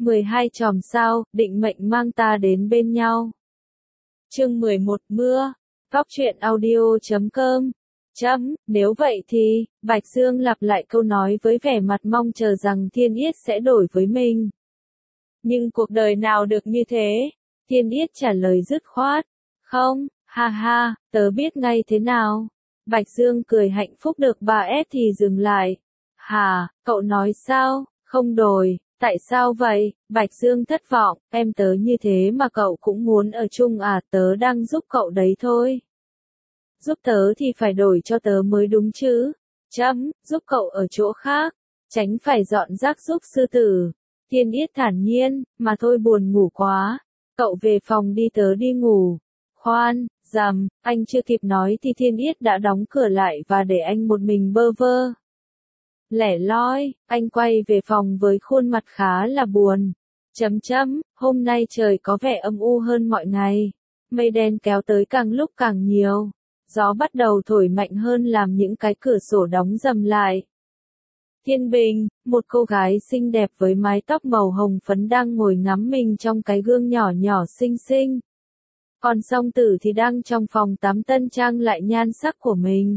12 chòm sao, định mệnh mang ta đến bên nhau. Chương 11 mưa. Góc truyện audio.com. Nếu vậy thì, Bạch Dương lặp lại câu nói với vẻ mặt mong chờ rằng Thiên Yết sẽ đổi với mình. Nhưng cuộc đời nào được như thế? Thiên Yết trả lời dứt khoát. Không, ha ha, tớ biết ngay thế nào. Bạch Dương cười hạnh phúc được 3S thì dừng lại. Hà, cậu nói sao? Không đổi, tại sao vậy? Bạch Dương thất vọng, em tớ như thế mà cậu cũng muốn ở chung à? Tớ đang giúp cậu đấy thôi. Giúp tớ thì phải đổi cho tớ mới đúng chứ. Giúp cậu ở chỗ khác, tránh phải dọn rác giúp sư tử. Thiên Yết thản nhiên, mà thôi buồn ngủ quá. Cậu về phòng đi, tớ đi ngủ. Khoan, anh chưa kịp nói thì Thiên Yết đã đóng cửa lại và để anh một mình bơ vơ. Lẻ loi, anh quay về phòng với khuôn mặt khá là buồn. Hôm nay trời có vẻ âm u hơn mọi ngày. Mây đen kéo tới càng lúc càng nhiều. Gió bắt đầu thổi mạnh hơn làm những cái cửa sổ đóng dầm lại. Thiên Bình, một cô gái xinh đẹp với mái tóc màu hồng phấn đang ngồi ngắm mình trong cái gương nhỏ nhỏ xinh xinh. Còn Song Tử thì đang trong phòng tắm tân trang lại nhan sắc của mình.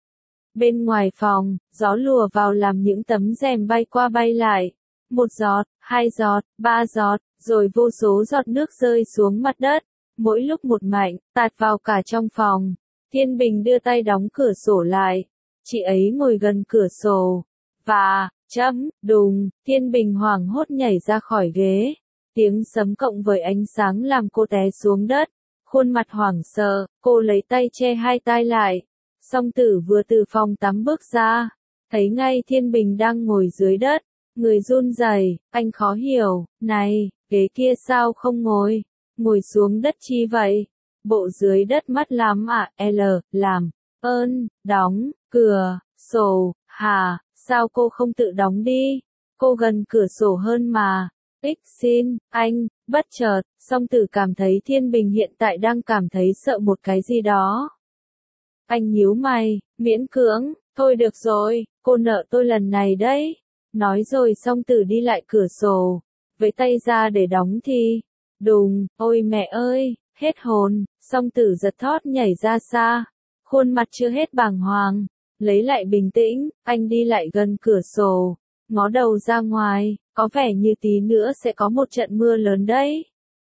Bên ngoài phòng, gió lùa vào làm những tấm rèm bay qua bay lại. 1 giọt, 2 giọt, 3 giọt, rồi vô số giọt nước rơi xuống mặt đất. Mỗi lúc một mạnh, tạt vào cả trong phòng. Thiên Bình đưa tay đóng cửa sổ lại. Chị ấy ngồi gần cửa sổ. Và, đùng, Thiên Bình hoảng hốt nhảy ra khỏi ghế. Tiếng sấm cộng với ánh sáng làm cô té xuống đất. Khuôn mặt hoảng sợ, cô lấy tay che hai tai lại. Song Tử vừa từ phòng tắm bước ra. Thấy ngay Thiên Bình đang ngồi dưới đất. Người run rẩy, anh khó hiểu, này, ghế kia sao không ngồi? Ngồi xuống đất chi vậy? Bộ dưới đất mát lắm à? Làm ơn, đóng cửa sổ. Hà, sao cô không tự đóng đi? Cô gần cửa sổ hơn mà. Xin, anh, bất chợt, Song Tử cảm thấy Thiên Bình hiện tại đang cảm thấy sợ một cái gì đó. Anh nhíu mày, miễn cưỡng, thôi được rồi, cô nợ tôi lần này đấy. Nói rồi Song Tử đi lại cửa sổ, với tay ra để đóng thì, đùng, ôi mẹ ơi, hết hồn, Song Tử giật thót nhảy ra xa, khuôn mặt chưa hết bàng hoàng, lấy lại bình tĩnh, anh đi lại gần cửa sổ, ngó đầu ra ngoài, có vẻ như tí nữa sẽ có một trận mưa lớn đấy.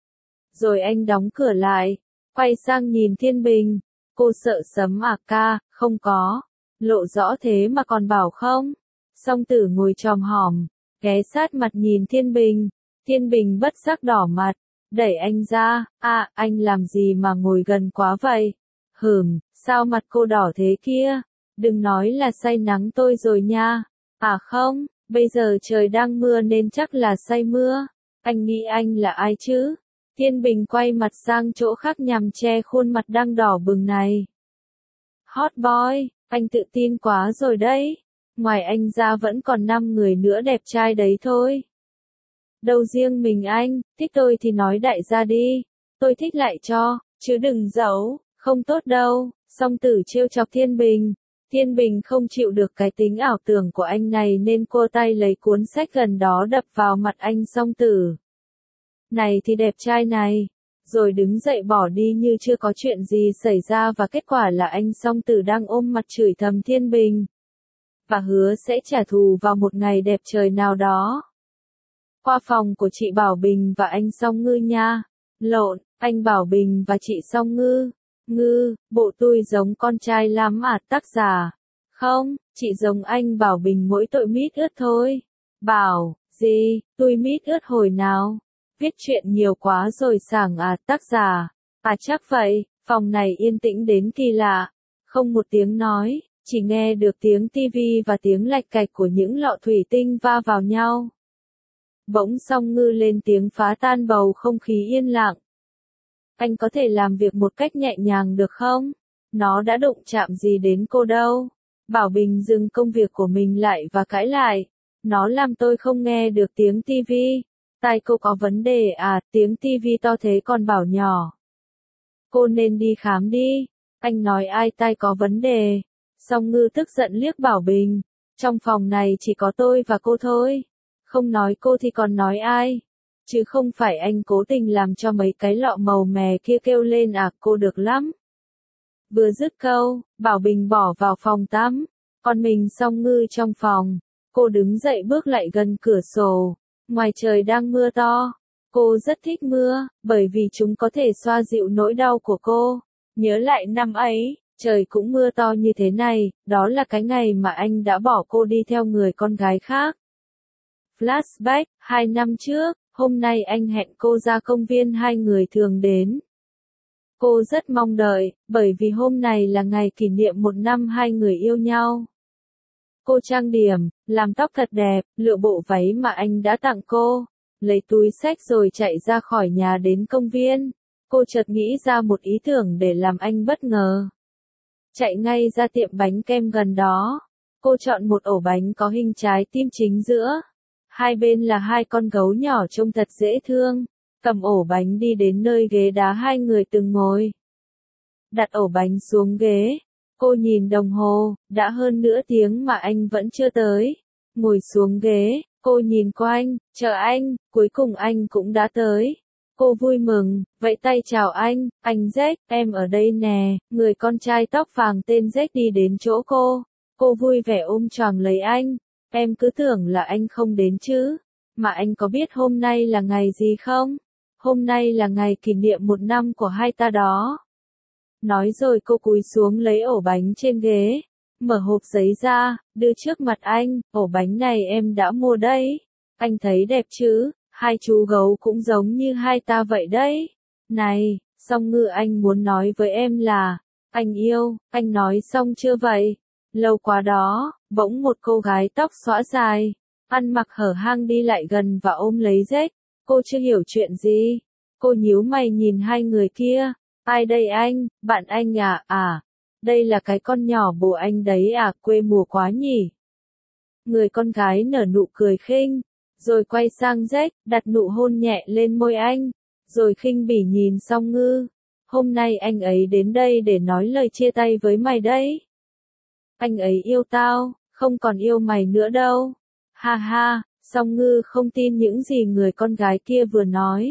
Rồi anh đóng cửa lại, quay sang nhìn Thiên Bình, cô sợ sấm à ca? Không có, lộ rõ thế mà còn bảo không? Song Tử ngồi chòm hòm, ghé sát mặt nhìn Thiên Bình. Thiên Bình bất giác đỏ mặt, đẩy anh ra. Anh làm gì mà ngồi gần quá vậy? Sao mặt cô đỏ thế kia? Đừng nói là say nắng tôi rồi nha. Không, bây giờ trời đang mưa nên chắc là say mưa. Anh nghĩ anh là ai chứ? Thiên Bình quay mặt sang chỗ khác nhằm che khuôn mặt đang đỏ bừng này. Hot boy, anh tự tin quá rồi đấy. Ngoài anh ra vẫn còn 5 người nữa đẹp trai đấy thôi. Đâu riêng mình anh, thích tôi thì nói đại ra đi. Tôi thích lại cho, chứ đừng giấu, không tốt đâu. Song Tử trêu chọc Thiên Bình. Thiên Bình không chịu được cái tính ảo tưởng của anh này nên cô tay lấy cuốn sách gần đó đập vào mặt anh Song Tử. Này thì đẹp trai này. Rồi đứng dậy bỏ đi như chưa có chuyện gì xảy ra và kết quả là anh Song Tử đang ôm mặt chửi thầm Thiên Bình. Và hứa sẽ trả thù vào một ngày đẹp trời nào đó. Qua phòng của chị Bảo Bình và anh Song Ngư nha. Lộn, anh Bảo Bình và chị Song Ngư. Bộ tôi giống con trai lắm à? Tác giả. Không, chị giống anh Bảo Bình mỗi tội mít ướt thôi. Bảo, gì, tôi mít ướt hồi nào? Viết chuyện nhiều quá rồi sảng à? Tác giả. Chắc vậy, phòng này yên tĩnh đến kỳ lạ. Không một tiếng nói, chỉ nghe được tiếng tivi và tiếng lạch cạch của những lọ thủy tinh va vào nhau. Bỗng Song Ngư lên tiếng phá tan bầu không khí yên lặng. Anh có thể làm việc một cách nhẹ nhàng được không? Nó đã đụng chạm gì đến cô đâu. Bảo Bình dừng công việc của mình lại và cãi lại. Nó làm tôi không nghe được tiếng tivi. Tai cô có vấn đề à? Tiếng tivi to thế còn bảo nhỏ. Cô nên đi khám đi. Anh nói ai tai có vấn đề? Song Ngư tức giận liếc Bảo Bình. Trong phòng này chỉ có tôi và cô thôi. Không nói cô thì còn nói ai? chứ không phải anh cố tình làm cho mấy cái lọ màu mè kia kêu lên à, cô được lắm. Vừa dứt câu, Bảo Bình bỏ vào phòng tắm, còn mình Song Ngư trong phòng. Cô đứng dậy bước lại gần cửa sổ, ngoài trời đang mưa to. Cô rất thích mưa, bởi vì chúng có thể xoa dịu nỗi đau của cô. Nhớ lại năm ấy, trời cũng mưa to như thế này, đó là cái ngày mà anh đã bỏ cô đi theo người con gái khác. Flashback, 2 năm trước, hôm nay anh hẹn cô ra công viên hai người thường đến. Cô rất mong đợi, bởi vì hôm này là ngày kỷ niệm 1 năm hai người yêu nhau. Cô trang điểm, làm tóc thật đẹp, lựa bộ váy mà anh đã tặng cô, lấy túi xách rồi chạy ra khỏi nhà đến công viên. Cô chợt nghĩ ra một ý tưởng để làm anh bất ngờ. Chạy ngay ra tiệm bánh kem gần đó. Cô chọn một ổ bánh có hình trái tim chính giữa. Hai bên là hai con gấu nhỏ trông thật dễ thương. Cầm ổ bánh đi đến nơi ghế đá hai người từng ngồi. Đặt ổ bánh xuống ghế. Cô nhìn đồng hồ, đã hơn nửa tiếng mà anh vẫn chưa tới. Ngồi xuống ghế, cô nhìn quanh, chờ anh, cuối cùng anh cũng đã tới. Cô vui mừng, vẫy tay chào anh Jack, em ở đây nè. Người con trai tóc vàng tên Jack đi đến chỗ cô. Cô vui vẻ ôm choàng lấy anh. Em cứ tưởng là anh không đến chứ. Mà anh có biết hôm nay là ngày gì không? Hôm nay là ngày kỷ niệm 1 năm của hai ta đó. Nói rồi cô cúi xuống lấy ổ bánh trên ghế. Mở hộp giấy ra, đưa trước mặt anh. Ổ bánh này em đã mua đấy. Anh thấy đẹp chứ? Hai chú gấu cũng giống như hai ta vậy đấy. Này, Song Ngư, anh muốn nói với em là, anh yêu, anh nói xong chưa vậy? Lâu quá đó, bỗng một cô gái tóc xõa dài, ăn mặc hở hang đi lại gần và ôm lấy Jack. Cô chưa hiểu chuyện gì. Cô nhíu mày nhìn hai người kia. Ai đây anh, bạn anh à, đây là cái con nhỏ bồ anh đấy à, quê mùa quá nhỉ. Người con gái nở nụ cười khinh. Rồi quay sang Jack, đặt nụ hôn nhẹ lên môi anh, rồi khinh bỉ nhìn Song Ngư. Hôm nay anh ấy đến đây để nói lời chia tay với mày đấy. Anh ấy yêu tao, không còn yêu mày nữa đâu. Ha ha, Song Ngư không tin những gì người con gái kia vừa nói.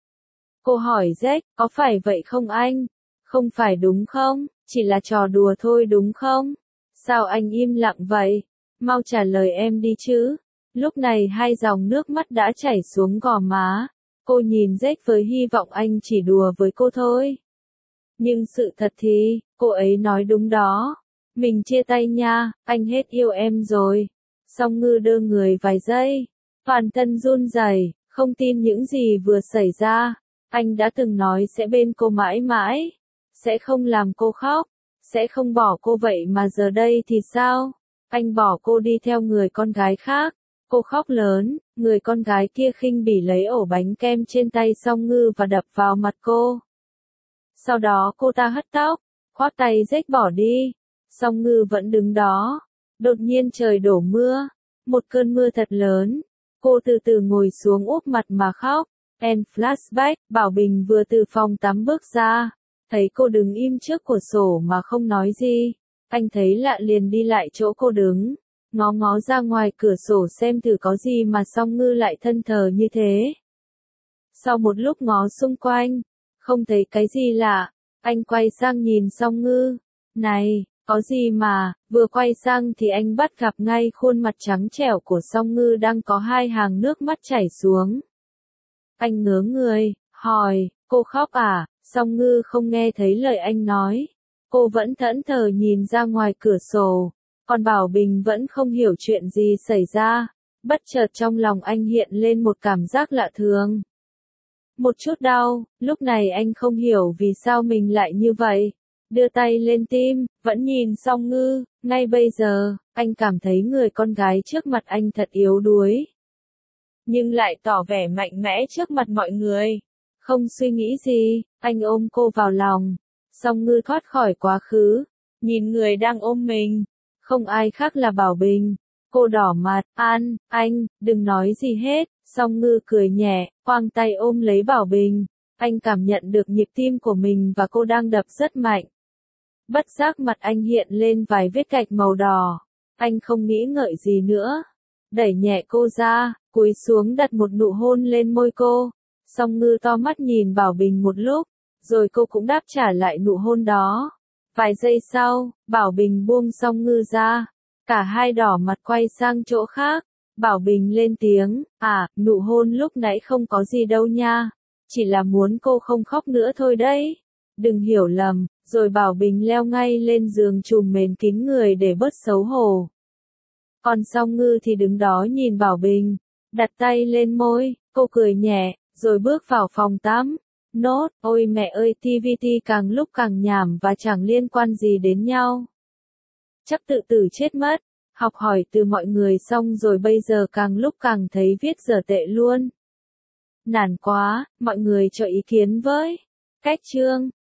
Cô hỏi Jack, có phải vậy không anh? Không phải đúng không? Chỉ là trò đùa thôi đúng không? Sao anh im lặng vậy? Mau trả lời em đi chứ. Lúc này hai dòng nước mắt đã chảy xuống gò má. Cô nhìn Jack với hy vọng anh chỉ đùa với cô thôi. Nhưng sự thật thì, cô ấy nói đúng đó. Mình chia tay nha, anh hết yêu em rồi. Song Ngư đơ người vài giây. Toàn thân run rẩy, không tin những gì vừa xảy ra. Anh đã từng nói sẽ bên cô mãi mãi. Sẽ không làm cô khóc. Sẽ không bỏ cô, vậy mà giờ đây thì sao? Anh bỏ cô đi theo người con gái khác. Cô khóc lớn, người con gái kia khinh bỉ lấy ổ bánh kem trên tay Song Ngư và đập vào mặt cô. Sau đó cô ta hất tóc, khoác tay Jack bỏ đi. Song Ngư vẫn đứng đó. Đột nhiên trời đổ mưa, một cơn mưa thật lớn. Cô từ từ ngồi xuống úp mặt mà khóc. Flashback, Bảo Bình vừa từ phòng tắm bước ra, thấy cô đứng im trước cửa sổ mà không nói gì. Anh thấy lạ liền đi lại chỗ cô đứng. Ngó ngó ra ngoài cửa sổ xem thử có gì mà Song Ngư lại thân thờ như thế. Sau một lúc ngó xung quanh, không thấy cái gì lạ, anh quay sang nhìn Song Ngư. Này, có gì mà, vừa quay sang thì anh bắt gặp ngay khuôn mặt trắng trẻo của Song Ngư đang có hai hàng nước mắt chảy xuống. Anh ngớ người, hỏi, cô khóc à? Song Ngư không nghe thấy lời anh nói. Cô vẫn thẫn thờ nhìn ra ngoài cửa sổ. Còn Bảo Bình vẫn không hiểu chuyện gì xảy ra. Bất chợt trong lòng anh hiện lên một cảm giác lạ thường. Một chút đau, lúc này anh không hiểu vì sao mình lại như vậy. Đưa tay lên tim, vẫn nhìn Song Ngư, ngay bây giờ, anh cảm thấy người con gái trước mặt anh thật yếu đuối. Nhưng lại tỏ vẻ mạnh mẽ trước mặt mọi người. Không suy nghĩ gì, anh ôm cô vào lòng. Song Ngư thoát khỏi quá khứ, nhìn người đang ôm mình. Không ai khác là Bảo Bình. Cô đỏ mặt, anh, đừng nói gì hết. Song Ngư cười nhẹ, khoang tay ôm lấy Bảo Bình. Anh cảm nhận được nhịp tim của mình và cô đang đập rất mạnh. Bất giác mặt anh hiện lên vài vết gạch màu đỏ. Anh không nghĩ ngợi gì nữa. đẩy nhẹ cô ra, cúi xuống đặt một nụ hôn lên môi cô. Song Ngư to mắt nhìn Bảo Bình một lúc, rồi cô cũng đáp trả lại nụ hôn đó. Vài giây sau, Bảo Bình buông Song Ngư ra, cả hai đỏ mặt quay sang chỗ khác. Bảo Bình lên tiếng, nụ hôn lúc nãy không có gì đâu nha, chỉ là muốn cô không khóc nữa thôi đấy. Đừng hiểu lầm, rồi Bảo Bình leo ngay lên giường trùm mền kín người để bớt xấu hổ. Còn Song Ngư thì đứng đó nhìn Bảo Bình, đặt tay lên môi, cô cười nhẹ, rồi bước vào phòng tắm. Nốt, ôi mẹ ơi, TVT càng lúc càng nhảm và chẳng liên quan gì đến nhau. Chắc tự tử chết mất. Học hỏi từ mọi người xong rồi bây giờ càng lúc càng thấy viết dở tệ luôn. Nản quá, mọi người cho ý kiến với. Cách chương